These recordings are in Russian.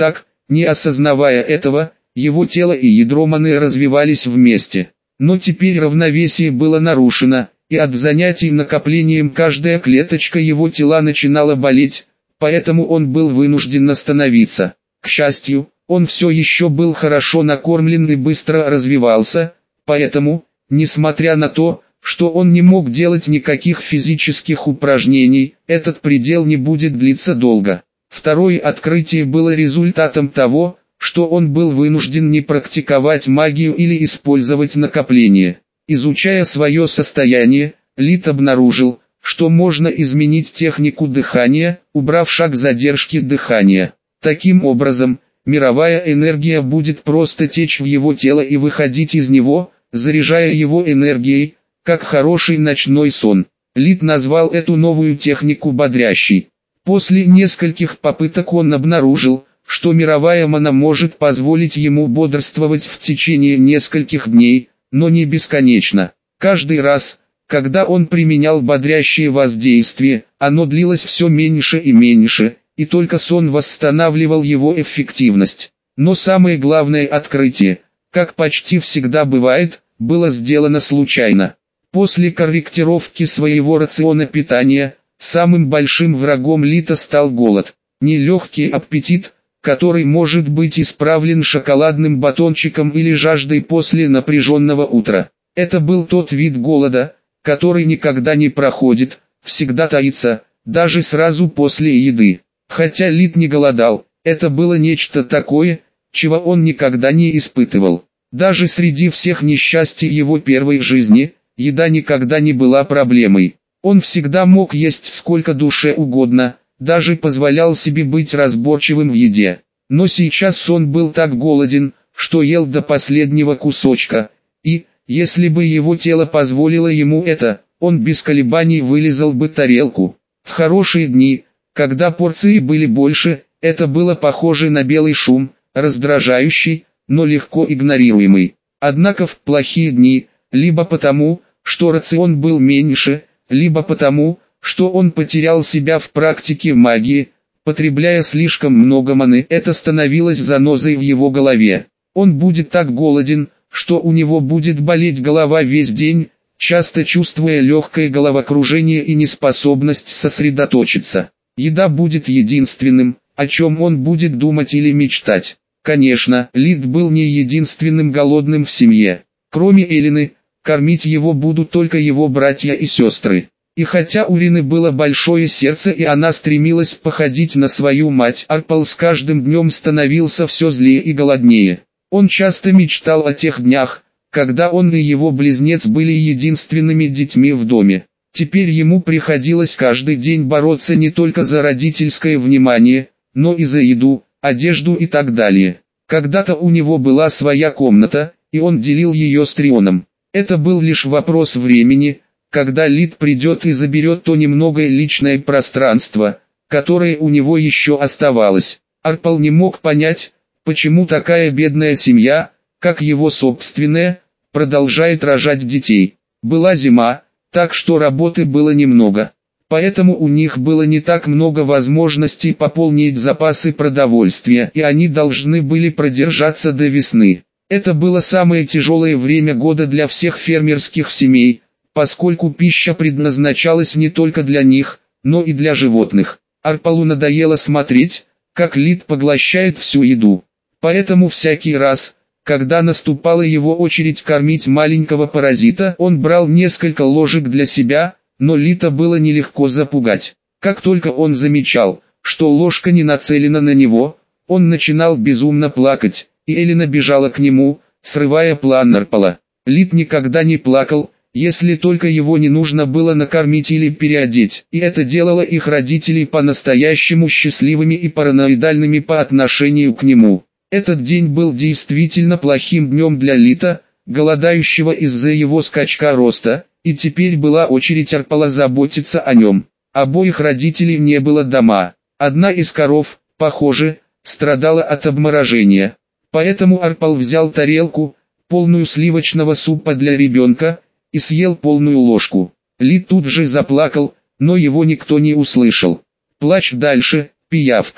Так, не осознавая этого, его тело и ядро маны развивались вместе. Но теперь равновесие было нарушено, и от занятий накоплением каждая клеточка его тела начинала болеть, поэтому он был вынужден остановиться. К счастью, он все еще был хорошо накормлен и быстро развивался, поэтому, несмотря на то, что он не мог делать никаких физических упражнений, этот предел не будет длиться долго. Второе открытие было результатом того, что он был вынужден не практиковать магию или использовать накопление. Изучая свое состояние, Лид обнаружил, что можно изменить технику дыхания, убрав шаг задержки дыхания. Таким образом, мировая энергия будет просто течь в его тело и выходить из него, заряжая его энергией, как хороший ночной сон. Лид назвал эту новую технику бодрящей. После нескольких попыток он обнаружил, что мировая мана может позволить ему бодрствовать в течение нескольких дней, но не бесконечно. Каждый раз, когда он применял бодрящее воздействие, оно длилось все меньше и меньше, и только сон восстанавливал его эффективность. Но самое главное открытие, как почти всегда бывает, было сделано случайно. После корректировки своего рациона питания, самым большим врагом Лита стал голод. Нелегкий аппетит, который может быть исправлен шоколадным батончиком или жаждой после напряженного утра. Это был тот вид голода, который никогда не проходит, всегда таится, даже сразу после еды. Хотя Лид не голодал, это было нечто такое, чего он никогда не испытывал. Даже среди всех несчастий его первой жизни, еда никогда не была проблемой. Он всегда мог есть сколько душе угодно, даже позволял себе быть разборчивым в еде. Но сейчас он был так голоден, что ел до последнего кусочка, и, если бы его тело позволило ему это, он без колебаний вылизал бы тарелку. В хорошие дни, когда порции были больше, это было похоже на белый шум, раздражающий, но легко игнорируемый. Однако в плохие дни, либо потому, что рацион был меньше, либо потому, что он потерял себя в практике магии, потребляя слишком много маны, это становилось занозой в его голове. Он будет так голоден, что у него будет болеть голова весь день, часто чувствуя легкое головокружение и неспособность сосредоточиться. Еда будет единственным, о чем он будет думать или мечтать. Конечно, Лид был не единственным голодным в семье. Кроме Элины, кормить его будут только его братья и сестры. И хотя у Рины было большое сердце и она стремилась походить на свою мать, Арпал с каждым днем становился все злее и голоднее. Он часто мечтал о тех днях, когда он и его близнец были единственными детьми в доме. Теперь ему приходилось каждый день бороться не только за родительское внимание, но и за еду, одежду и так далее. Когда-то у него была своя комната, и он делил ее с Трионом. Это был лишь вопрос времени, когда Лид придет и заберет то немногое личное пространство, которое у него еще оставалось. Арпал не мог понять, почему такая бедная семья, как его собственная, продолжает рожать детей. Была зима, так что работы было немного. Поэтому у них было не так много возможностей пополнить запасы продовольствия, и они должны были продержаться до весны. Это было самое тяжелое время года для всех фермерских семей, поскольку пища предназначалась не только для них, но и для животных. Арпалу надоело смотреть, как Лид поглощает всю еду. Поэтому всякий раз, когда наступала его очередь кормить маленького паразита, он брал несколько ложек для себя, но Лита было нелегко запугать. Как только он замечал, что ложка не нацелена на него, он начинал безумно плакать, и Элина бежала к нему, срывая план Арпала. Лид никогда не плакал, если только его не нужно было накормить или переодеть, и это делало их родителей по-настоящему счастливыми и параноидальными по отношению к нему. Этот день был действительно плохим днем для Лита, голодающего из-за его скачка роста, и теперь была очередь Арпала заботиться о нем. Обоих родителей не было дома. Одна из коров, похоже, страдала от обморожения. Поэтому Арпал взял тарелку, полную сливочного супа для ребенка, и съел полную ложку. Лид тут же заплакал, но его никто не услышал. «Плачь дальше, пиявка.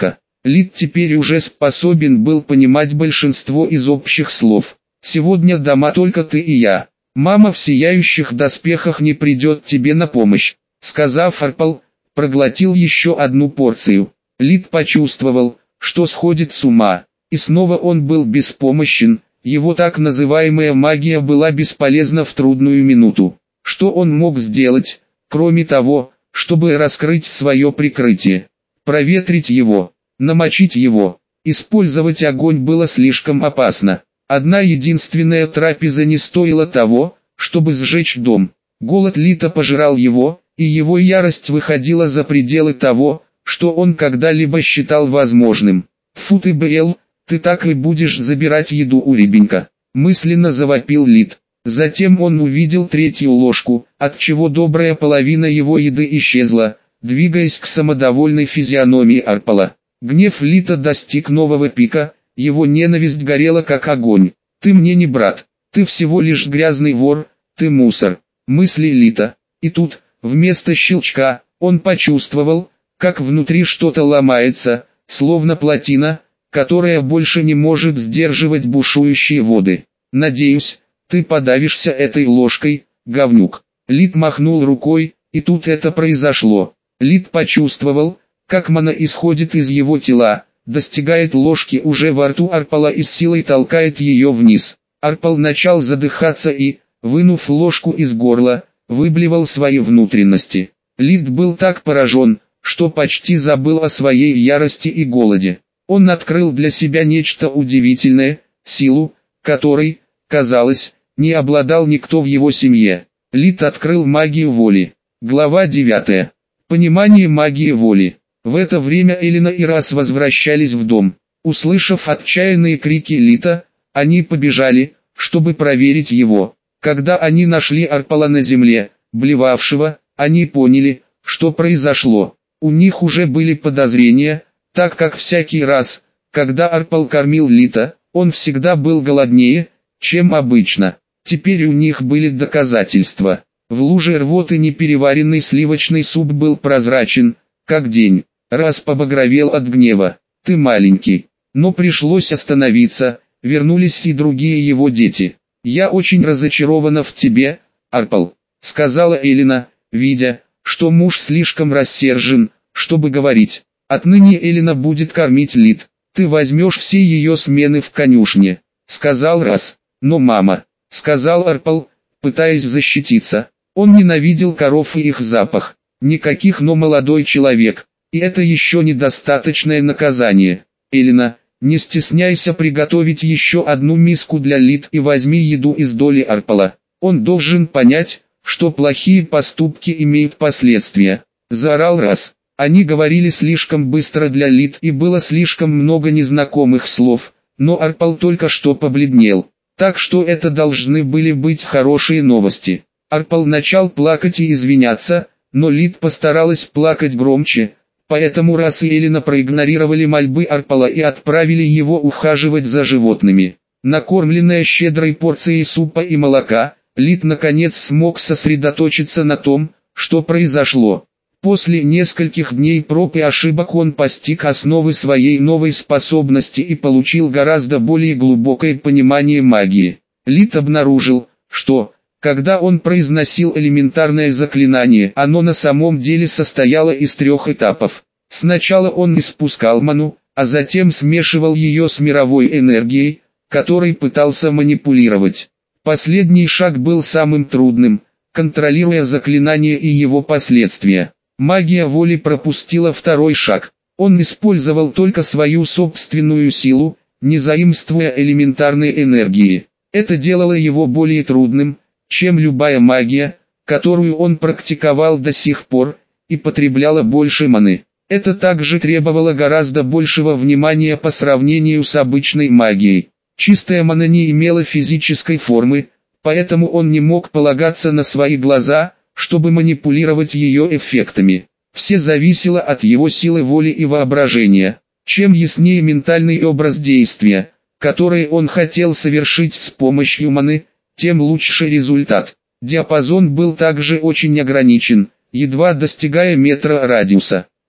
Лид теперь уже способен был понимать большинство из общих слов. «Сегодня дома только ты и я. Мама в сияющих доспехах не придет тебе на помощь», — сказав, Арпал проглотил еще одну порцию. Лид почувствовал, что сходит с ума, и снова он был беспомощен, его так называемая магия была бесполезна в трудную минуту. Что он мог сделать, кроме того, чтобы раскрыть свое прикрытие? Проветрить его, намочить его, использовать огонь было слишком опасно. Одна единственная трапеза не стоила того, чтобы сжечь дом. Голод Лита пожирал его, и его ярость выходила за пределы того, что он когда-либо считал возможным. «Фу ты, Бэл, ты так и будешь забирать еду у ребенка», — мысленно завопил Лит. Затем он увидел третью ложку, отчего добрая половина его еды исчезла, двигаясь к самодовольной физиономии Арпала. Гнев Лита достиг нового пика, его ненависть горела как огонь. «Ты мне не брат, ты всего лишь грязный вор, ты мусор», — мысли Лита. И тут, вместо щелчка, он почувствовал, как внутри что-то ломается, словно плотина, которая больше не может сдерживать бушующие воды. «Надеюсь, ты подавишься этой ложкой, говнюк». Лид махнул рукой, и тут это произошло. Лид почувствовал, как мана исходит из его тела, достигает ложки уже во рту Арпала и с силой толкает ее вниз. Арпал начал задыхаться и, вынув ложку из горла, выблевал свои внутренности. Лид был так поражен, что почти забыл о своей ярости и голоде. Он открыл для себя нечто удивительное, силу, которой, казалось, не обладал никто в его семье. Лид открыл магию воли. Глава 9. Понимание магии воли. В это время Элина и Рас возвращались в дом. Услышав отчаянные крики Лита, они побежали, чтобы проверить его. Когда они нашли Арпала на земле, блевавшего, они поняли, что произошло. У них уже были подозрения, так как всякий раз, когда Арпал кормил Лита, он всегда был голоднее, чем обычно. Теперь у них были доказательства. В луже рвоты непереваренный сливочный суп был прозрачен, как день. Рас побагровел от гнева. «Ты маленький». Но пришлось остановиться, вернулись и другие его дети. «Я очень разочарована в тебе, Арпал», — сказала Элина, видя, что муж слишком рассержен, чтобы говорить. «Отныне Элина будет кормить Лид. Ты возьмешь все ее смены в конюшне», — сказал Рас. «Но мама», — сказал Арпал, пытаясь защититься. Он ненавидел коров и их запах. Никаких «но», молодой человек. И это еще недостаточное наказание. «Элина, не стесняйся приготовить еще одну миску для Лид и возьми еду из доли Арпала. Он должен понять, что плохие поступки имеют последствия», — заорал Рас. Они говорили слишком быстро для Лид и было слишком много незнакомых слов, но Арпал только что побледнел. Так что это должны были быть хорошие новости. Арпал начал плакать и извиняться, но Лид постаралась плакать громче, поэтому Рас и Элина проигнорировали мольбы Арпала и отправили его ухаживать за животными. Накормленная щедрой порцией супа и молока, Лид наконец смог сосредоточиться на том, что произошло. После нескольких дней проб и ошибок он постиг основы своей новой способности и получил гораздо более глубокое понимание магии. Лид обнаружил, что, когда он произносил элементарное заклинание, оно на самом деле состояло из 3 этапов. Сначала он испускал ману, а затем смешивал ее с мировой энергией, которой пытался манипулировать. Последний шаг был самым трудным, контролируя заклинание и его последствия. Магия воли пропустила 2-й шаг. Он использовал только свою собственную силу, не заимствуя элементарной энергии. Это делало его более трудным, чем любая магия, которую он практиковал до сих пор, и потребляло больше маны. Это также требовало гораздо большего внимания по сравнению с обычной магией. Чистая мана не имела физической формы, поэтому он не мог полагаться на свои глаза, чтобы манипулировать ее эффектами. Все зависело от его силы воли и воображения. Чем яснее ментальный образ действия, который он хотел совершить с помощью маны, тем лучше результат. Диапазон был также очень ограничен, едва достигая метра радиуса.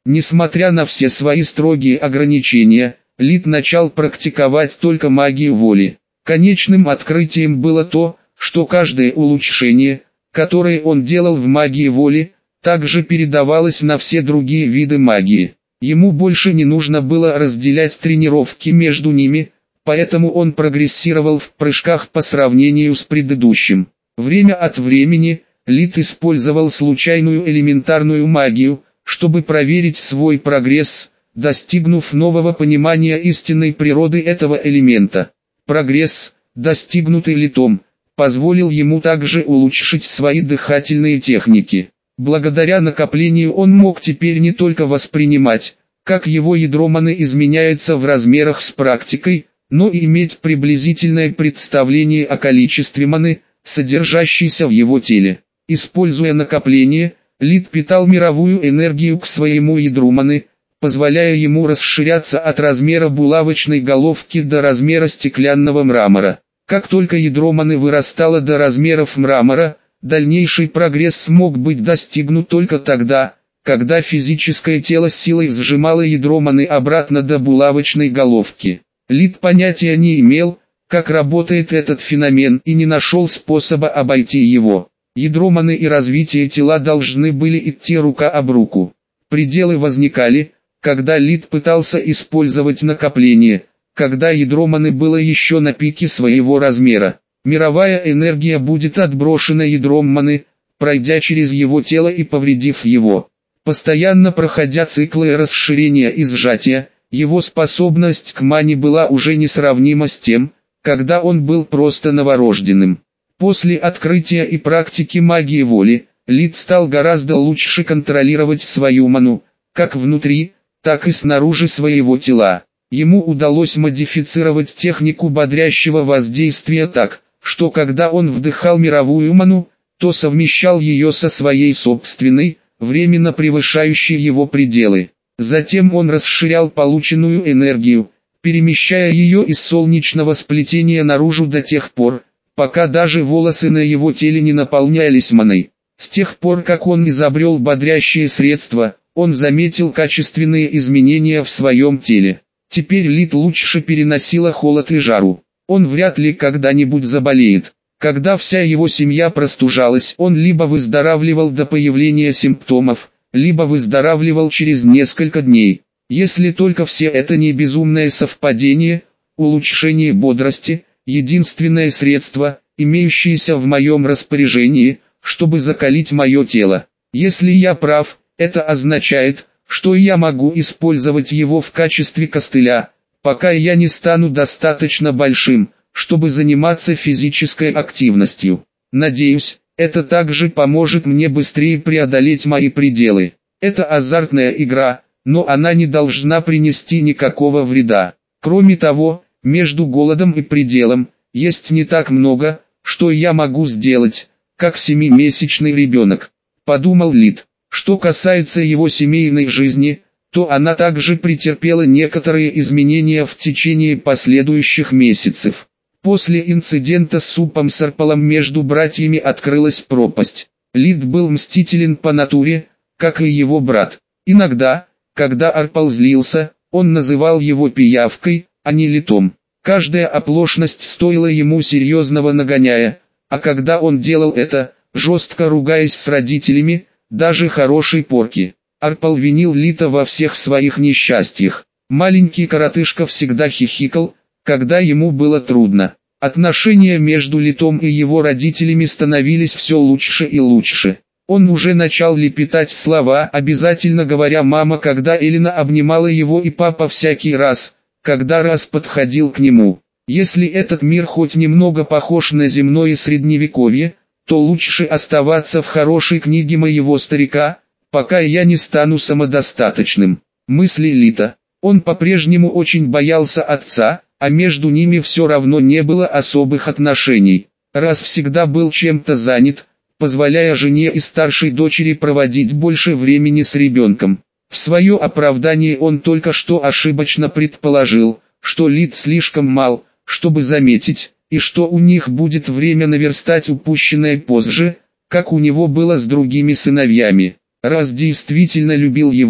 Несмотря на все свои строгие ограничения, Лид начал практиковать только магию воли. Конечным открытием было то, что каждое улучшение, которое он делал в магии воли, также передавалось на все другие виды магии. Ему больше не нужно было разделять тренировки между ними, поэтому он прогрессировал в прыжках по сравнению с предыдущим. Время от времени Лид использовал случайную элементарную магию, чтобы проверить свой прогресс, достигнув нового понимания истинной природы этого элемента. Прогресс, достигнутый Лидом, позволил ему также улучшить свои дыхательные техники. Благодаря накоплению он мог теперь не только воспринимать, как его ядро маны изменяется в размерах с практикой, но и иметь приблизительное представление о количестве маны, содержащейся в его теле. Используя накопление, Лид питал мировую энергию к своему ядру маны, позволяя ему расширяться от размера булавочной головки до размера стеклянного мрамора. Как только ядро маны вырастало до размеров мрамора, дальнейший прогресс мог быть достигнут только тогда, когда физическое тело силой сжимало ядро маны обратно до булавочной головки. Лид понятия не имел, как работает этот феномен, и не нашел способа обойти его. Ядро маны и развитие тела должны были идти рука об руку. Пределы возникали, когда Лид пытался использовать накопление, когда ядро маны было еще на пике своего размера. Мировая энергия будет отброшена ядром маны, пройдя через его тело и повредив его. Постоянно проходя циклы расширения и сжатия, его способность к мане была уже несравнима с тем, когда он был просто новорожденным. После открытия и практики магии воли, Лид стал гораздо лучше контролировать свою ману, как внутри, так и снаружи своего тела. Ему удалось модифицировать технику бодрящего воздействия так, что когда он вдыхал мировую ману, то совмещал ее со своей собственной, временно превышающей его пределы. Затем он расширял полученную энергию, перемещая ее из солнечного сплетения наружу до тех пор, пока даже волосы на его теле не наполнялись маной. С тех пор, как он изобрел бодрящие средства, он заметил качественные изменения в своем теле. Теперь Лид лучше переносила холод и жару. Он вряд ли когда-нибудь заболеет. Когда вся его семья простужалась, он либо выздоравливал до появления симптомов, либо выздоравливал через несколько дней. Если только все это не безумное совпадение, улучшение бодрости – единственное средство, имеющееся в моем распоряжении, чтобы закалить мое тело. Если я прав, это означает, что я могу использовать его в качестве костыля, пока я не стану достаточно большим, чтобы заниматься физической активностью. Надеюсь, это также поможет мне быстрее преодолеть мои пределы. Это азартная игра, но она не должна принести никакого вреда. Кроме того, между голодом и пределом, есть не так много, что я могу сделать, как 7-месячный ребенок, подумал Лид. Что касается его семейной жизни, то она также претерпела некоторые изменения в течение последующих месяцев. После инцидента с супом с Арпалом между братьями открылась пропасть. Лид был мстителен по натуре, как и его брат. Иногда, когда Арпал злился, он называл его пиявкой, а не Литом. Каждая оплошность стоила ему серьезного нагоняя, а когда он делал это, жестко ругаясь с родителями, даже хорошей порки. Арпал винил Лита во всех своих несчастьях. Маленький коротышка всегда хихикал, когда ему было трудно. Отношения между Литом и его родителями становились все лучше и лучше. Он уже начал лепетать слова, обязательно говоря «мама», когда Элина обнимала его, и папа всякий раз, когда Раз подходил к нему. Если этот мир хоть немного похож на земное средневековье, то лучше оставаться в хорошей книге моего старика, пока я не стану самодостаточным. Мысли Лита. Он по-прежнему очень боялся отца, а между ними все равно не было особых отношений. Раз всегда был чем-то занят, позволяя жене и старшей дочери проводить больше времени с ребенком. В свое оправдание он только что ошибочно предположил, что Лид слишком мал, чтобы заметить, и что у них будет время наверстать упущенное позже, как у него было с другими сыновьями. Раз действительно любил его,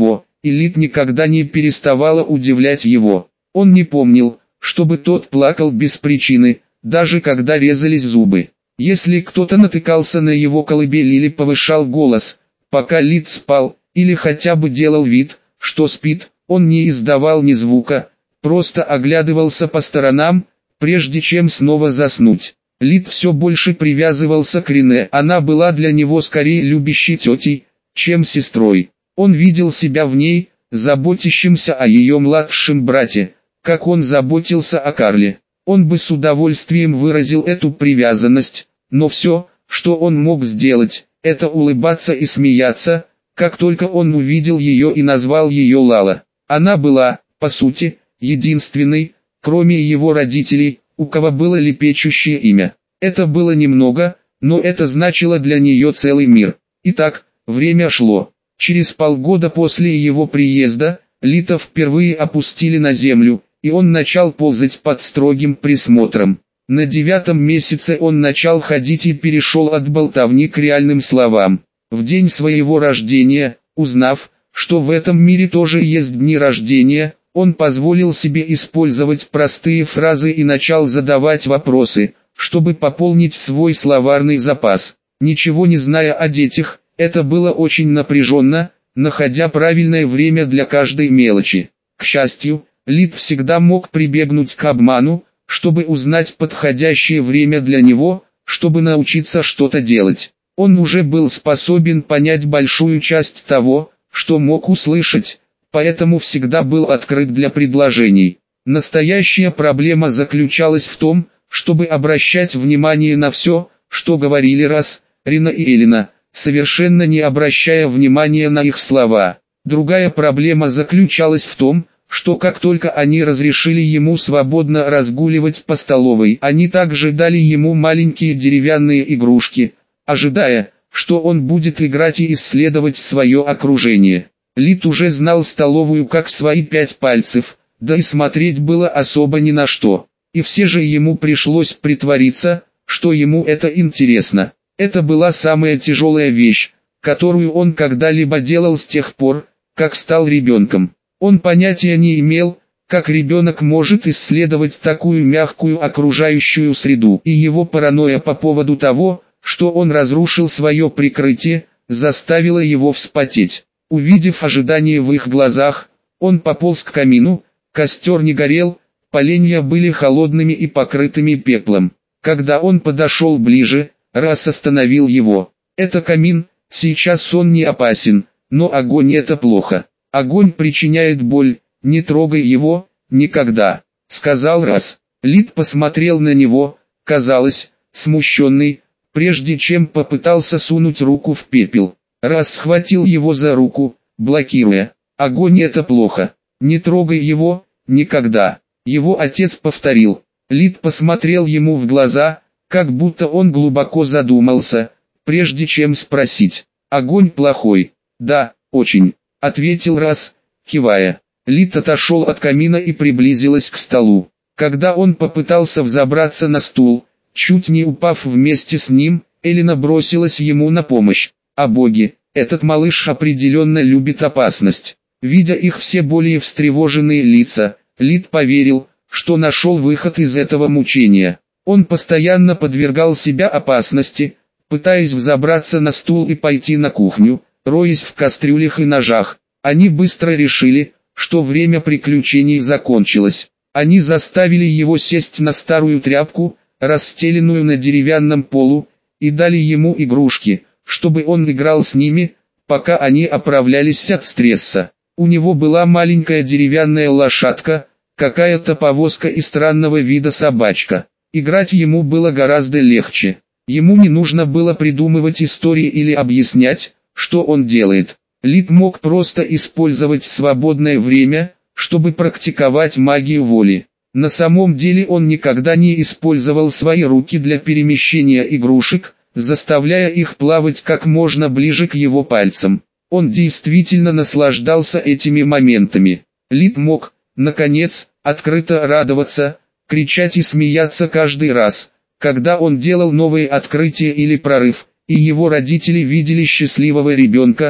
и Лид никогда не переставала удивлять его. Он не помнил, чтобы тот плакал без причины, даже когда резались зубы. Если кто-то натыкался на его колыбель или повышал голос, пока Лид спал, или хотя бы делал вид, что спит, он не издавал ни звука, просто оглядывался по сторонам, прежде чем снова заснуть. Лид все больше привязывался к Рене, она была для него скорее любящей тетей, чем сестрой. Он видел себя в ней, заботящимся о ее младшем брате, как он заботился о Карле. Он бы с удовольствием выразил эту привязанность, но все, что он мог сделать, это улыбаться и смеяться, как только он увидел ее и назвал ее Лала. Она была, по сути, единственной, кроме его родителей, у кого было лепечущее имя. Это было немного, но это значило для нее целый мир. Итак, время шло. Через полгода после его приезда, Лита впервые опустили на землю, и он начал ползать под строгим присмотром. На 9-м месяце он начал ходить и перешел от болтовни к реальным словам. В день своего рождения, узнав, что в этом мире тоже есть дни рождения, он позволил себе использовать простые фразы и начал задавать вопросы, чтобы пополнить свой словарный запас. Ничего не зная о детях, это было очень напряженно, находя правильное время для каждой мелочи. К счастью, Лид всегда мог прибегнуть к обману, чтобы узнать подходящее время для него, чтобы научиться что-то делать. Он уже был способен понять большую часть того, что мог услышать, поэтому всегда был открыт для предложений. Настоящая проблема заключалась в том, чтобы обращать внимание на все, что говорили Рина и Элина, совершенно не обращая внимания на их слова. Другая проблема заключалась в том, что как только они разрешили ему свободно разгуливать по столовой, они также дали ему маленькие деревянные игрушки, ожидая, что он будет играть и исследовать свое окружение. Лид уже знал столовую как свои 5 пальцев, да и смотреть было особо ни на что. И все же ему пришлось притвориться, что ему это интересно. Это была самая тяжелая вещь, которую он когда-либо делал с тех пор, как стал ребенком. Он понятия не имел, как ребенок может исследовать такую мягкую окружающую среду, и его паранойя по поводу того, что он разрушил свое прикрытие, заставила его вспотеть. Увидев ожидание в их глазах, он пополз к камину, костер не горел, поленья были холодными и покрытыми пеплом. Когда он подошел ближе, Рас остановил его. «Это камин, сейчас он не опасен, но огонь это плохо. Огонь причиняет боль, не трогай его, никогда», — сказал Рас. Лид посмотрел на него, казалось, смущенный, прежде чем попытался сунуть руку в пепел. Рас схватил его за руку, блокируя. «Огонь это плохо, не трогай его, никогда». Его отец повторил. Лид посмотрел ему в глаза, как будто он глубоко задумался, прежде чем спросить. «Огонь плохой?» «Да, очень», — ответил Рас, кивая. Лид отошел от камина и приблизилась к столу. Когда он попытался взобраться на стул, чуть не упав вместе с ним, Элина бросилась ему на помощь. «О боги, этот малыш определенно любит опасность». Видя их все более встревоженные лица, Лид поверил, что нашел выход из этого мучения. Он постоянно подвергал себя опасности, пытаясь взобраться на стул и пойти на кухню, роясь в кастрюлях и ножах. Они быстро решили, что время приключений закончилось. Они заставили его сесть на старую тряпку, расстеленную на деревянном полу, и дали ему игрушки, чтобы он играл с ними, пока они оправлялись от стресса. У него была маленькая деревянная лошадка, какая-то повозка и странного вида собачка. Играть ему было гораздо легче. Ему не нужно было придумывать истории или объяснять, что он делает. Лид мог просто использовать свободное время, чтобы практиковать магию воли. На самом деле он никогда не использовал свои руки для перемещения игрушек, заставляя их плавать как можно ближе к его пальцам. Он действительно наслаждался этими моментами. Лид мог, наконец, открыто радоваться, кричать и смеяться каждый раз, когда он делал новые открытия или прорыв, и его родители видели счастливого ребенка,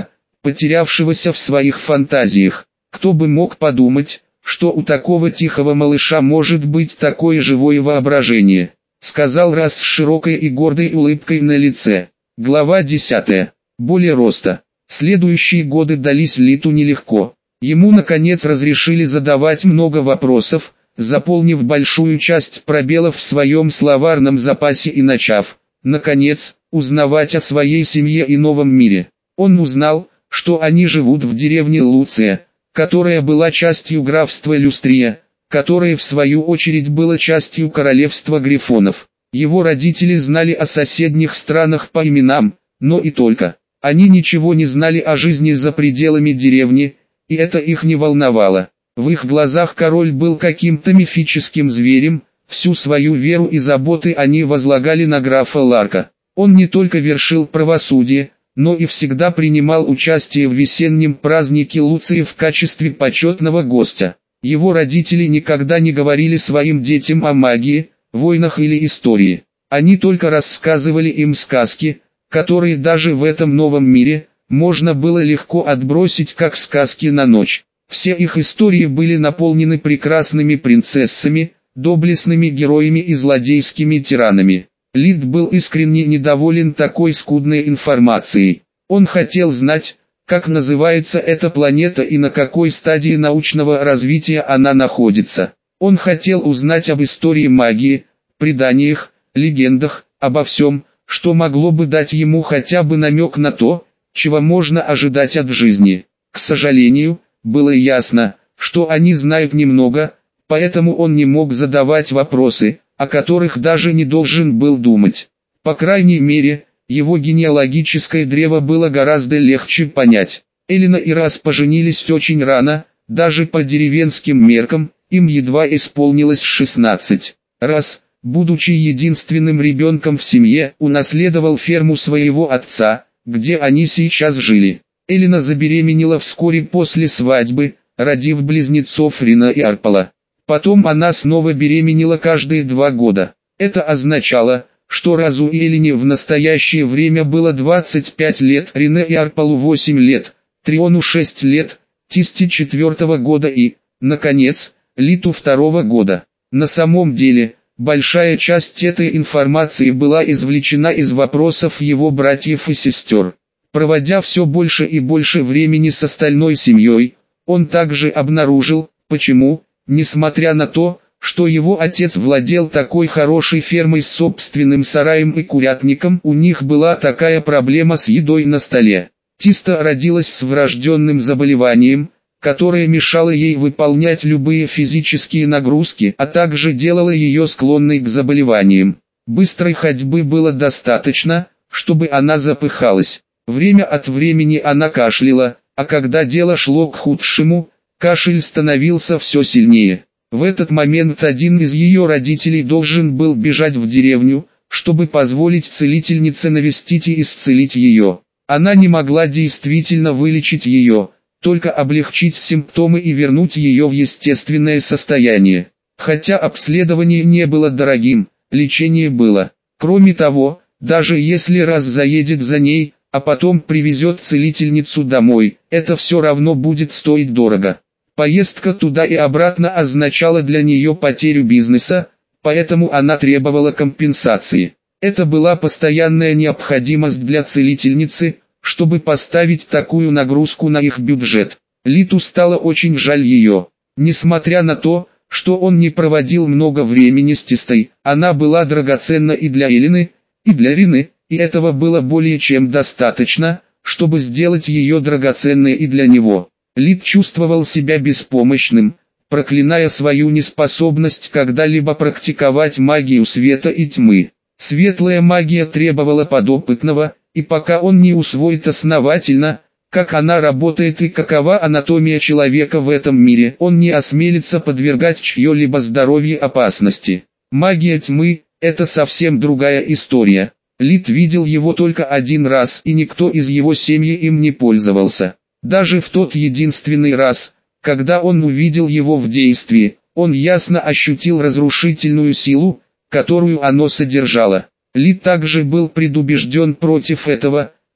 потерявшегося в своих фантазиях. Кто бы мог подумать, что у такого тихого малыша может быть такое живое воображение, сказал Расс с широкой и гордой улыбкой на лице. Глава 10. Более роста. Следующие годы дались Литу нелегко. Ему наконец разрешили задавать много вопросов, заполнив большую часть пробелов в своем словарном запасе и начав, наконец, узнавать о своей семье и новом мире. Он узнал, что они живут в деревне Луция, которая была частью графства Люстрия, которое в свою очередь было частью королевства Грифонов. Его родители знали о соседних странах по именам, но и только. Они ничего не знали о жизни за пределами деревни, и это их не волновало. В их глазах король был каким-то мифическим зверем, всю свою веру и заботы они возлагали на графа Ларка. Он не только вершил правосудие, но и всегда принимал участие в весеннем празднике Луции в качестве почетного гостя. Его родители никогда не говорили своим детям о магии, войнах или истории. Они только рассказывали им сказки, которые даже в этом новом мире можно было легко отбросить как сказки на ночь. Все их истории были наполнены прекрасными принцессами, доблестными героями и злодейскими тиранами. Лид был искренне недоволен такой скудной информацией. Он хотел знать, как называется эта планета и на какой стадии научного развития она находится. Он хотел узнать об истории магии, преданиях, легендах, обо всем, что могло бы дать ему хотя бы намек на то, чего можно ожидать от жизни. К сожалению, было ясно, что они знают немного, поэтому он не мог задавать вопросы, о которых даже не должен был думать. По крайней мере, его генеалогическое древо было гораздо легче понять. Элина и Расс поженились очень рано, даже по деревенским меркам, им едва исполнилось 16. Расс, будучи единственным ребенком в семье, унаследовал ферму своего отца, где они сейчас жили. Элина забеременела вскоре после свадьбы, родив близнецов Рина и Арпала. Потом она снова беременела каждые 2 года. Это означало, что Разу и Элине в настоящее время было 25 лет, Рине и Арпалу 8 лет, Триону 6 лет, Тисти 4 года и, наконец, Литу 2 года. На самом деле, большая часть этой информации была извлечена из вопросов его братьев и сестер. Проводя все больше и больше времени с остальной семьей, он также обнаружил, почему, несмотря на то, что его отец владел такой хорошей фермой с собственным сараем и курятником, у них была такая проблема с едой на столе. Тиста родилась с врожденным заболеванием, которое мешало ей выполнять любые физические нагрузки, а также делало ее склонной к заболеваниям. Быстрой ходьбы было достаточно, чтобы она запыхалась. Время от времени она кашляла, а когда дело шло к худшему, кашель становился все сильнее. В этот момент один из ее родителей должен был бежать в деревню, чтобы позволить целительнице навестить и исцелить ее. Она не могла действительно вылечить ее, только облегчить симптомы и вернуть ее в естественное состояние. Хотя обследование не было дорогим, лечение было. Кроме того, даже если Раз заедет за ней, а потом привезет целительницу домой, это все равно будет стоить дорого. Поездка туда и обратно означала для нее потерю бизнеса, поэтому она требовала компенсации. Это была постоянная необходимость для целительницы, чтобы поставить такую нагрузку на их бюджет. Литу стало очень жаль ее. Несмотря на то, что он не проводил много времени с Тистой, она была драгоценна и для Элины, и для Рины, и этого было более чем достаточно, чтобы сделать ее драгоценной и для него. Лит чувствовал себя беспомощным, проклиная свою неспособность когда-либо практиковать магию света и тьмы. Светлая магия требовала подопытного, и пока он не усвоит основательно, как она работает и какова анатомия человека в этом мире, он не осмелится подвергать чье-либо здоровье опасности. Магия тьмы – это совсем другая история. Лит видел его только один раз, и никто из его семьи им не пользовался. Даже в тот единственный раз, когда он увидел его в действии, он ясно ощутил разрушительную силу, которую оно содержало. Лит также был предубежден против этого,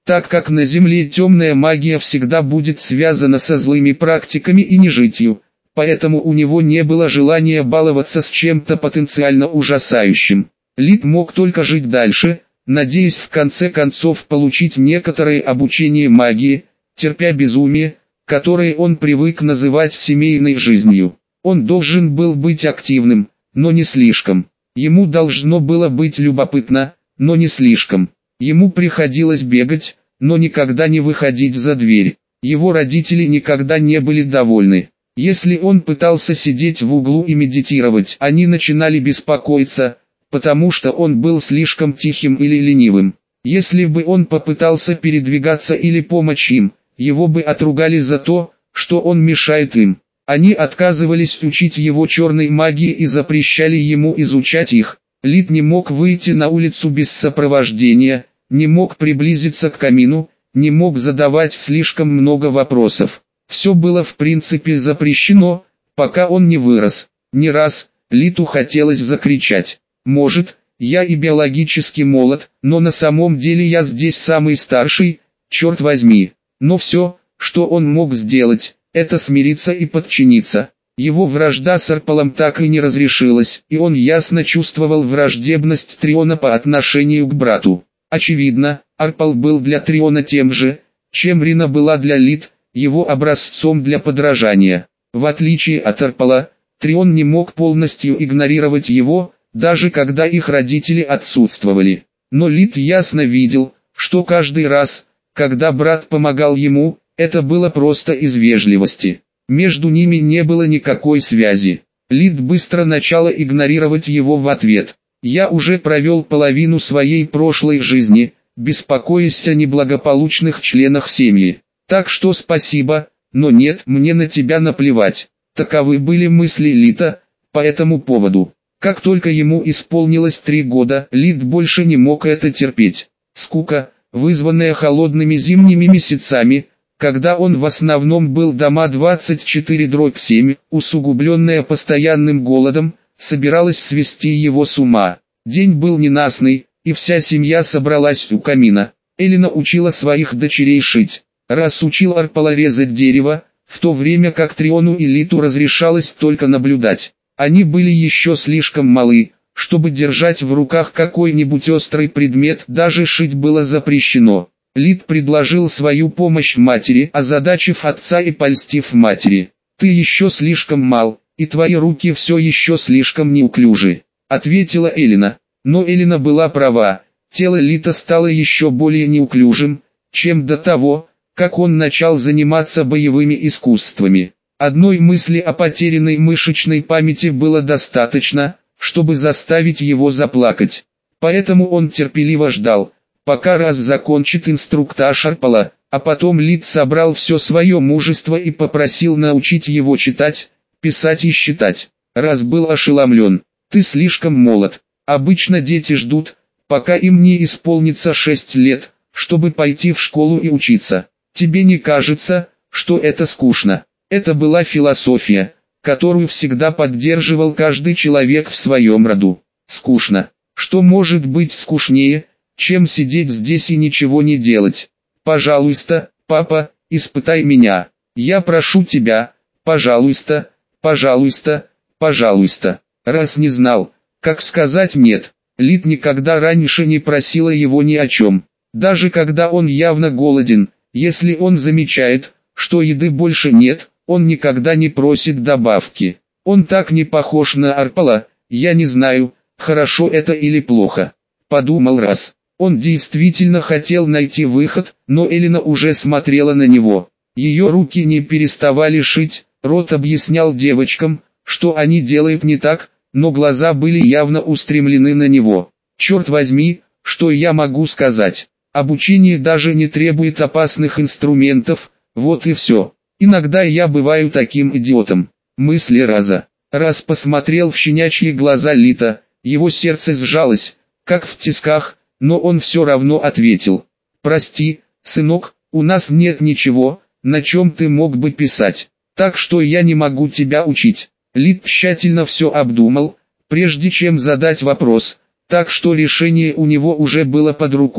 так как на Земле темная магия всегда будет связана со злыми практиками и нежитью, поэтому у него не было желания баловаться с чем-то потенциально ужасающим. Лид мог только жить дальше, надеясь в конце концов получить некоторое обучение магии, терпя безумие, которое он привык называть семейной жизнью. Он должен был быть активным, но не слишком. Ему должно было быть любопытно, но не слишком. Ему приходилось бегать, но никогда не выходить за дверь. Его родители никогда не были довольны. Если он пытался сидеть в углу и медитировать, они начинали беспокоиться, потому что он был слишком тихим или ленивым. Если бы он попытался передвигаться или помочь им, его бы отругали за то, что он мешает им. Они отказывались учить его черной магии и запрещали ему изучать их. Лид не мог выйти на улицу без сопровождения, не мог приблизиться к камину, не мог задавать слишком много вопросов. Все было в принципе запрещено, пока он не вырос. Не раз Лиду хотелось закричать: «Может, я и биологически молод, но на самом деле я здесь самый старший, черт возьми». Но все, что он мог сделать, это смириться и подчиниться. Его вражда с Арпалом так и не разрешилась, и он ясно чувствовал враждебность Триона по отношению к брату. Очевидно, Арпал был для Триона тем же, чем Рина была для Лид, его образцом для подражания. В отличие от Арпала, Трион не мог полностью игнорировать его, даже когда их родители отсутствовали. Но Лид ясно видел, что каждый раз, когда брат помогал ему, это было просто из вежливости. Между ними не было никакой связи. Лид быстро начала игнорировать его в ответ. «Я уже провел половину своей прошлой жизни, беспокоясь о неблагополучных членах семьи. Так что спасибо, но нет, мне на тебя наплевать». Таковы были мысли Лита по этому поводу. Как только ему исполнилось 3 года, Лид больше не мог это терпеть. Скука, вызванная холодными зимними месяцами, когда он в основном был дома 24/7, усугубленная постоянным голодом, собиралась свести его с ума. День был ненастный, и вся семья собралась у камина. Элина учила своих дочерей шить. Раз учил Арпала резать дерево, в то время как Триону и Литу разрешалось только наблюдать. Они были еще слишком малы, чтобы держать в руках какой-нибудь острый предмет, даже шить было запрещено. Лид предложил свою помощь матери, озадачив отца и польстив матери. «Ты еще слишком мал, и твои руки все еще слишком неуклюжи», — ответила Элина. Но Элина была права, тело Лита стало еще более неуклюжим, чем до того, как он начал заниматься боевыми искусствами. Одной мысли о потерянной мышечной памяти было достаточно, чтобы заставить его заплакать. Поэтому он терпеливо ждал, пока раз закончит инструктаж Арпала, а потом Лид собрал все свое мужество и попросил научить его читать, писать и считать. Раз был ошеломлен: «Ты слишком молод. Обычно дети ждут, пока им не исполнится 6 лет, чтобы пойти в школу и учиться. Тебе не кажется, что это скучно?» Это была философия, которую всегда поддерживал каждый человек в своем роду. Скучно. Что может быть скучнее, чем сидеть здесь и ничего не делать? Пожалуйста, папа, испытай меня. Я прошу тебя, пожалуйста, пожалуйста, пожалуйста. Раз не знал, как сказать «нет», Лид никогда раньше не просила его ни о чем. Даже когда он явно голоден, если он замечает, что еды больше нет, он никогда не просит добавки. Он так не похож на Арпала, я не знаю, хорошо это или плохо. Подумал раз. Он действительно хотел найти выход, но Элина уже смотрела на него. Ее руки не переставали шить, рот объяснял девочкам, что они делают не так, но глаза были явно устремлены на него. Черт возьми, что я могу сказать? Обучение даже не требует опасных инструментов, вот и все. Иногда я бываю таким идиотом. Мысли Раза. Раз посмотрел в щенячьи глаза Лита, его сердце сжалось, как в тисках, но он все равно ответил: «Прости, сынок, у нас нет ничего, на чем ты мог бы писать, так что я не могу тебя учить». Лит тщательно все обдумал, прежде чем задать вопрос, так что решение у него уже было под рукой.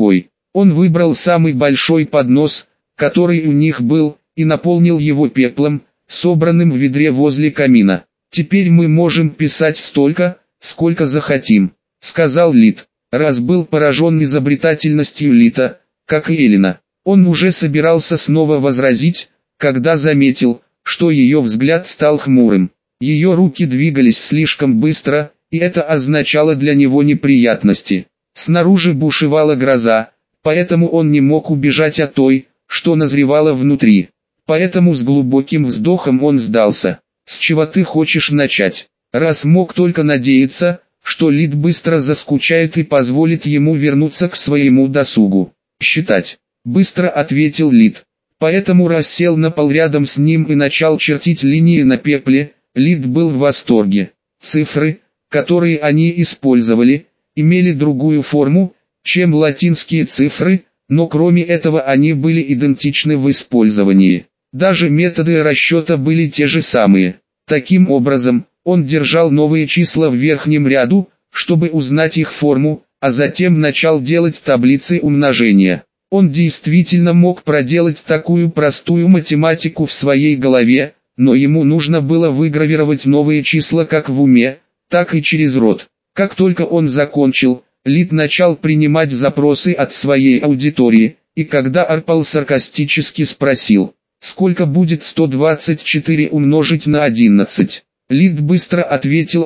Он выбрал самый большой поднос, который у них был, и наполнил его пеплом, собранным в ведре возле камина. «Теперь мы можем писать столько, сколько захотим», — сказал Лид. Раз был поражен изобретательностью Лита, как и Элина. Он уже собирался снова возразить, когда заметил, что ее взгляд стал хмурым. Ее руки двигались слишком быстро, и это означало для него неприятности. Снаружи бушевала гроза, поэтому он не мог убежать от той, что назревало внутри. Поэтому с глубоким вздохом он сдался. «С чего ты хочешь начать?» Раз мог только надеяться, что Лид быстро заскучает и позволит ему вернуться к своему досугу. «Считать», — быстро ответил Лид. Поэтому рассел на пол рядом с ним и начал чертить линии на пепле. Лид был в восторге. Цифры, которые они использовали, имели другую форму, чем латинские цифры, но кроме этого они были идентичны в использовании. Даже методы расчета были те же самые. Таким образом, он держал новые числа в верхнем ряду, чтобы узнать их форму, а затем начал делать таблицы умножения. Он действительно мог проделать такую простую математику в своей голове, но ему нужно было выгравировать новые числа как в уме, так и через рот. Как только он закончил, Лид начал принимать запросы от своей аудитории, и когда Арпал саркастически спросил, «Сколько будет 124 умножить на 11?» Лид быстро ответил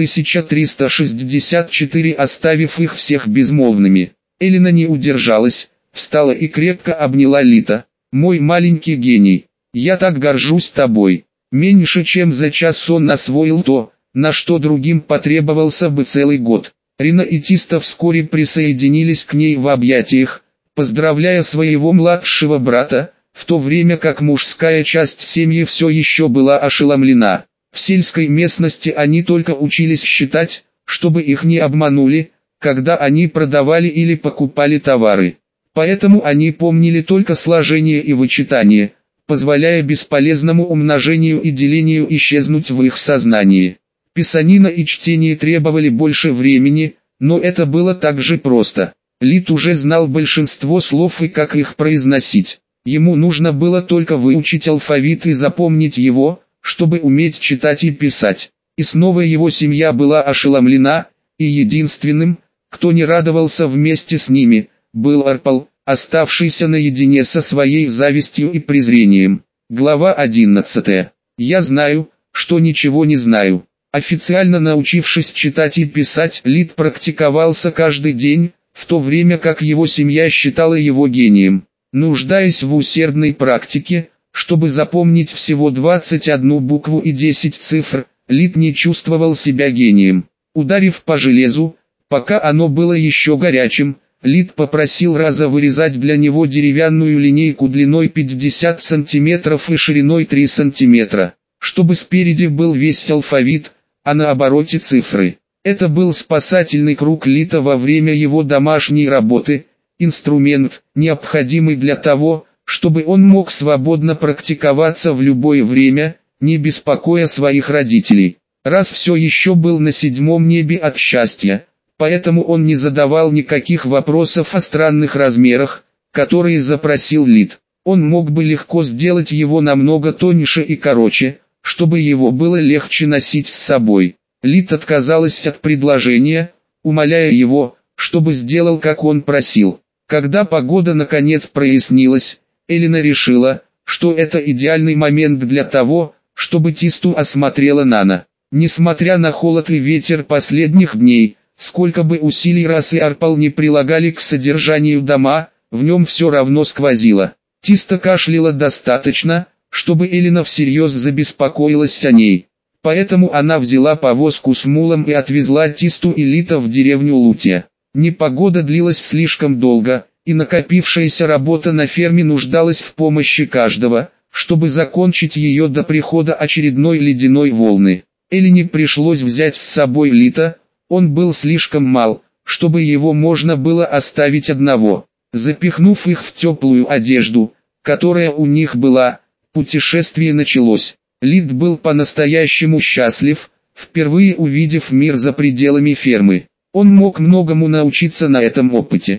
1364, оставив их всех безмолвными. Элина не удержалась, встала и крепко обняла Лита. «Мой маленький гений, я так горжусь тобой». Меньше чем за час он освоил то, на что другим потребовался бы целый год. Рина и Тиста вскоре присоединились к ней в объятиях, поздравляя своего младшего брата, в то время как мужская часть семьи все еще была ошеломлена. В сельской местности они только учились считать, чтобы их не обманули, когда они продавали или покупали товары. Поэтому они помнили только сложение и вычитание, позволяя бесполезному умножению и делению исчезнуть в их сознании. Писанина и чтение требовали больше времени, но это было также просто. Лид уже знал большинство слов и как их произносить. Ему нужно было только выучить алфавит и запомнить его, чтобы уметь читать и писать. И снова его семья была ошеломлена, и единственным, кто не радовался вместе с ними, был Арпал, оставшийся наедине со своей завистью и презрением. Глава 11. Я знаю, что ничего не знаю. Официально научившись читать и писать, Лид практиковался каждый день, в то время как его семья считала его гением. Нуждаясь в усердной практике, чтобы запомнить всего 21 букву и 10 цифр, Лид не чувствовал себя гением. Ударив по железу, пока оно было еще горячим, Лид попросил Раза вырезать для него деревянную линейку длиной 50 см и шириной 3 см, чтобы спереди был весь алфавит, а на обороте цифры. Это был спасательный круг Лита во время его домашней работы, инструмент, необходимый для того, чтобы он мог свободно практиковаться в любое время, не беспокоя своих родителей. Раз все еще был на 7-м небе от счастья, поэтому он не задавал никаких вопросов о странных размерах, которые запросил Лид. Он мог бы легко сделать его намного тоньше и короче, чтобы его было легче носить с собой. Лид отказалась от предложения, умоляя его, чтобы сделал как он просил. Когда погода наконец прояснилась, Элина решила, что это идеальный момент для того, чтобы Тисту осмотрела Нана. Несмотря на холод и ветер последних дней, сколько бы усилий Раз и Арпал не прилагали к содержанию дома, в нем все равно сквозило. Тиста кашляла достаточно, чтобы Элина всерьез забеспокоилась о ней. Поэтому она взяла повозку с мулом и отвезла Тисту и Лита в деревню Лутия. Непогода длилась слишком долго, и накопившаяся работа на ферме нуждалась в помощи каждого, чтобы закончить ее до прихода очередной ледяной волны. Элине пришлось взять с собой Лита, он был слишком мал, чтобы его можно было оставить одного. Запихнув их в теплую одежду, которая у них была, путешествие началось. Лид был по-настоящему счастлив, впервые увидев мир за пределами фермы. Он мог многому научиться на этом опыте.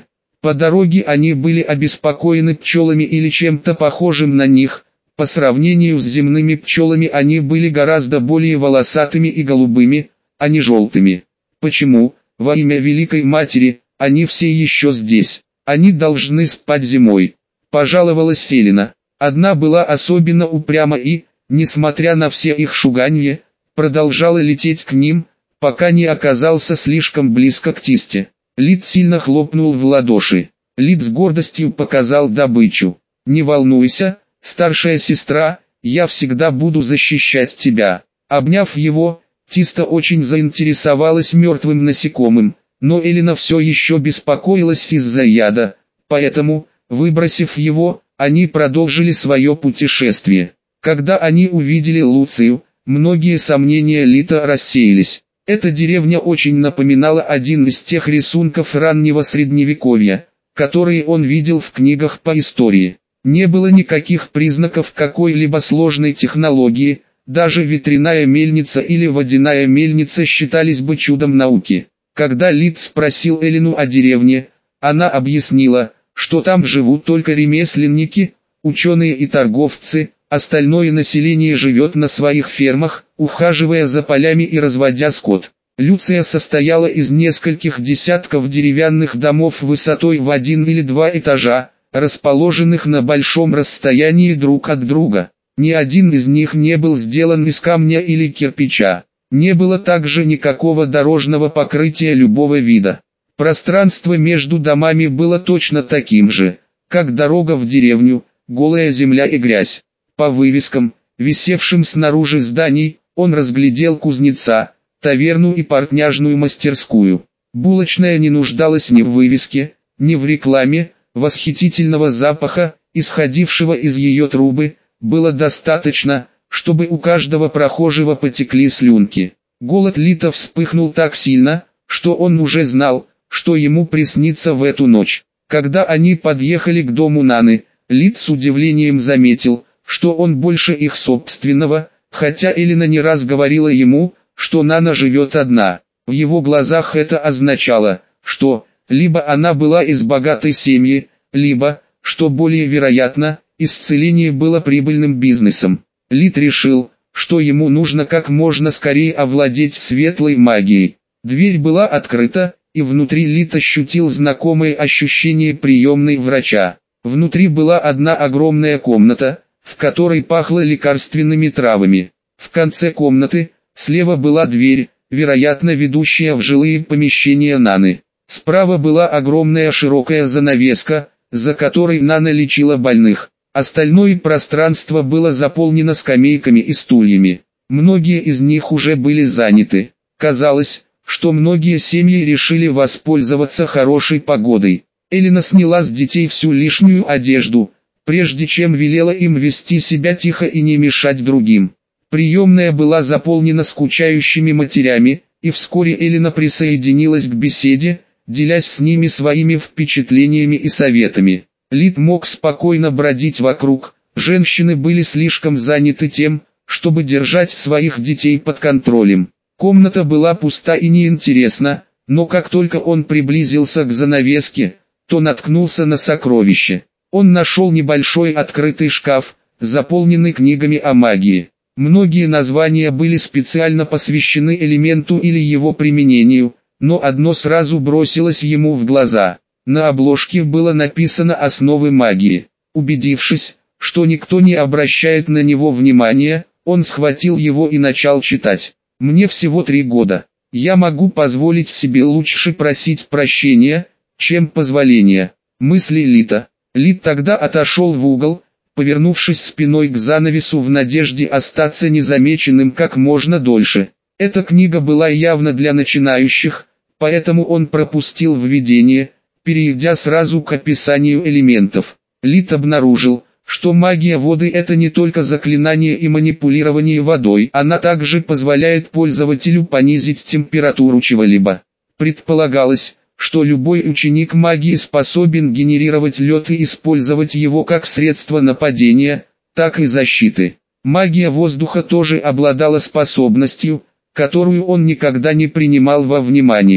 По дороге они были обеспокоены пчелами или чем-то похожим на них. По сравнению с земными пчелами они были гораздо более волосатыми и голубыми, а не желтыми. Почему, во имя Великой Матери, они все еще здесь? Они должны спать зимой, пожаловалась Фелина. Одна была особенно упряма и, несмотря на все их шуганье, продолжала лететь к ним, пока не оказался слишком близко к Тисте. Лид сильно хлопнул в ладоши. Лид с гордостью показал добычу. «Не волнуйся, старшая сестра, я всегда буду защищать тебя». Обняв его, Тиста очень заинтересовалась мертвым насекомым, но Элина все еще беспокоилась из-за яда, поэтому, выбросив его, они продолжили свое путешествие. Когда они увидели Луцию, многие сомнения Лита рассеялись. Эта деревня очень напоминала один из тех рисунков раннего средневековья, которые он видел в книгах по истории. Не было никаких признаков какой-либо сложной технологии, даже ветряная мельница или водяная мельница считались бы чудом науки. Когда Лид спросил Элину о деревне, она объяснила, что там живут только ремесленники, ученые и торговцы, остальное население живет на своих фермах, ухаживая за полями и разводя скот. Люция состояла из нескольких десятков деревянных домов высотой в 1 или 2 этажа, расположенных на большом расстоянии друг от друга. Ни один из них не был сделан из камня или кирпича. Не было также никакого дорожного покрытия любого вида. Пространство между домами было точно таким же, как дорога в деревню, голая земля и грязь. По вывескам, висевшим снаружи зданий, он разглядел кузнеца, таверну и портняжную мастерскую. Булочная не нуждалась ни в вывеске, ни в рекламе, восхитительного запаха, исходившего из ее трубы, было достаточно, чтобы у каждого прохожего потекли слюнки. Голод Лита вспыхнул так сильно, что он уже знал, что ему приснится в эту ночь. Когда они подъехали к дому Наны, Лит с удивлением заметил, что он больше их собственного, хотя Элина не раз говорила ему, что Нана живет одна. В его глазах это означало, что, либо она была из богатой семьи, либо, что более вероятно, исцеление было прибыльным бизнесом. Лит решил, что ему нужно как можно скорее овладеть светлой магией. Дверь была открыта, и внутри Лит ощутил знакомое ощущение приемной врача. Внутри была одна огромная комната, в которой пахло лекарственными травами. В конце комнаты, слева была дверь, вероятно ведущая в жилые помещения Наны. Справа была огромная широкая занавеска, за которой Нана лечила больных. Остальное пространство было заполнено скамейками и стульями. Многие из них уже были заняты. Казалось, что многие семьи решили воспользоваться хорошей погодой. Элина сняла с детей всю лишнюю одежду, прежде чем велела им вести себя тихо и не мешать другим. Приемная была заполнена скучающими матерями, и вскоре Элина присоединилась к беседе, делясь с ними своими впечатлениями и советами. Лид мог спокойно бродить вокруг, женщины были слишком заняты тем, чтобы держать своих детей под контролем. Комната была пуста и неинтересна, но как только он приблизился к занавеске, то наткнулся на сокровище. Он нашел небольшой открытый шкаф, заполненный книгами о магии. Многие названия были специально посвящены элементу или его применению, но одно сразу бросилось ему в глаза. На обложке было написано «Основы магии». Убедившись, что никто не обращает на него внимания, он схватил его и начал читать. «Мне всего 3 года. Я могу позволить себе лучше просить прощения, чем позволения». Мысли Лита. Лит тогда отошел в угол, повернувшись спиной к занавесу в надежде остаться незамеченным как можно дольше. Эта книга была явно для начинающих, поэтому он пропустил введение, перейдя сразу к описанию элементов. Лит обнаружил, что магия воды — это не только заклинание и манипулирование водой, она также позволяет пользователю понизить температуру чего-либо. Предполагалось, что любой ученик магии способен генерировать лед и использовать его как средство нападения, так и защиты. Магия воздуха тоже обладала способностью, которую он никогда не принимал во внимание.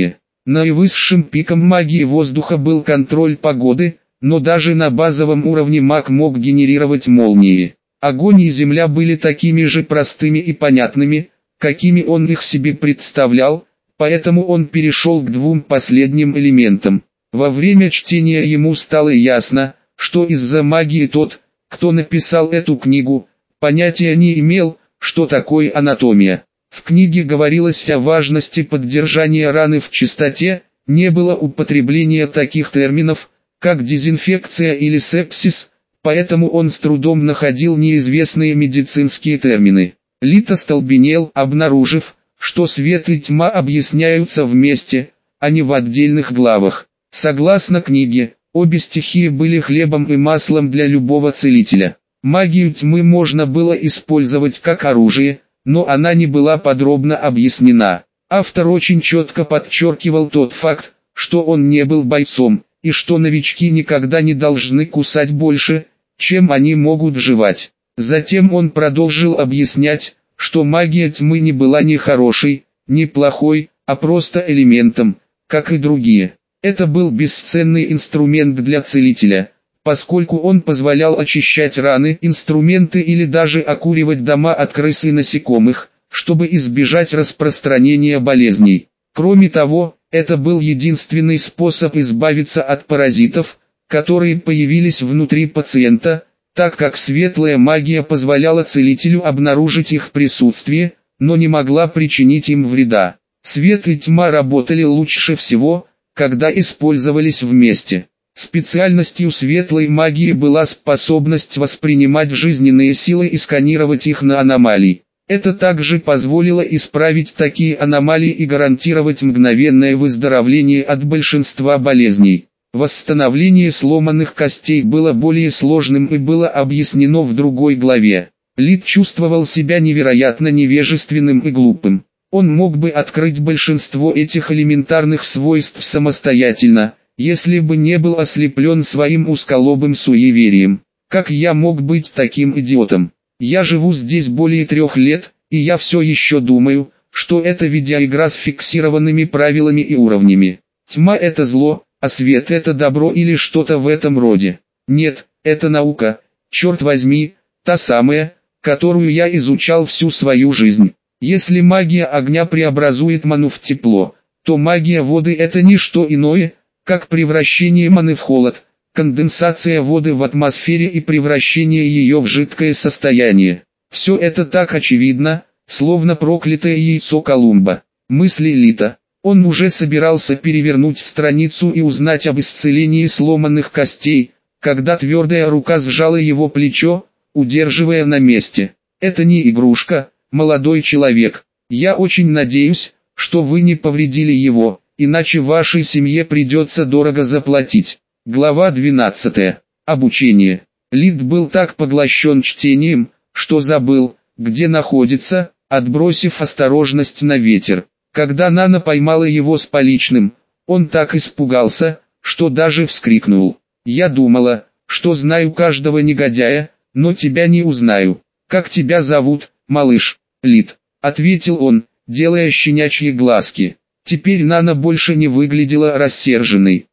Наивысшим пиком магии воздуха был контроль погоды, но даже на базовом уровне маг мог генерировать молнии. Огонь и земля были такими же простыми и понятными, какими он их себе представлял, поэтому он перешел к двум последним элементам. Во время чтения ему стало ясно, что из-за магии тот, кто написал эту книгу, понятия не имел, что такое анатомия. В книге говорилось о важности поддержания раны в чистоте, не было употребления таких терминов, как дезинфекция или сепсис, поэтому он с трудом находил неизвестные медицинские термины. Лит остолбенел, обнаружив, что свет и тьма объясняются вместе, а не в отдельных главах. Согласно книге, обе стихии были хлебом и маслом для любого целителя. Магию тьмы можно было использовать как оружие, но она не была подробно объяснена. Автор очень четко подчеркивал тот факт, что он не был бойцом, и что новички никогда не должны кусать больше, чем они могут жевать. Затем он продолжил объяснять, что магия тьмы не была ни хорошей, ни плохой, а просто элементом, как и другие. Это был бесценный инструмент для целителя, поскольку он позволял очищать раны, инструменты или даже окуривать дома от крыс и насекомых, чтобы избежать распространения болезней. Кроме того, это был единственный способ избавиться от паразитов, которые появились внутри пациента, так как светлая магия позволяла целителю обнаружить их присутствие, но не могла причинить им вреда. Свет и тьма работали лучше всего, когда использовались вместе. Специальностью светлой магии была способность воспринимать жизненные силы и сканировать их на аномалии. Это также позволило исправить такие аномалии и гарантировать мгновенное выздоровление от большинства болезней. Восстановление сломанных костей было более сложным и было объяснено в другой главе. Лид чувствовал себя невероятно невежественным и глупым. Он мог бы открыть большинство этих элементарных свойств самостоятельно, если бы не был ослеплен своим узколобым суеверием. Как я мог быть таким идиотом? Я живу здесь более 3 лет, и я все еще думаю, что это видеоигра с фиксированными правилами и уровнями. Тьма это зло, а свет это добро или что-то в этом роде. Нет, это наука, черт возьми, та самая, которую я изучал всю свою жизнь. Если магия огня преобразует ману в тепло, то магия воды это не что иное, как превращение маны в холод, конденсация воды в атмосфере и превращение ее в жидкое состояние. Все это так очевидно, словно проклятое яйцо Колумба. Мысли Лита. Он уже собирался перевернуть страницу и узнать об исцелении сломанных костей, когда твердая рука сжала его плечо, удерживая на месте. «Это не игрушка, молодой человек. Я очень надеюсь, что вы не повредили его, иначе вашей семье придется дорого заплатить». Глава 12. Обучение. Лид был так поглощен чтением, что забыл, где находится, отбросив осторожность на ветер. Когда Нана поймала его с поличным, он так испугался, что даже вскрикнул. «Я думала, что знаю каждого негодяя, но тебя не узнаю. Как тебя зовут, малыш?» «Лид», — ответил он, делая щенячьи глазки. Теперь Нана больше не выглядела рассерженной.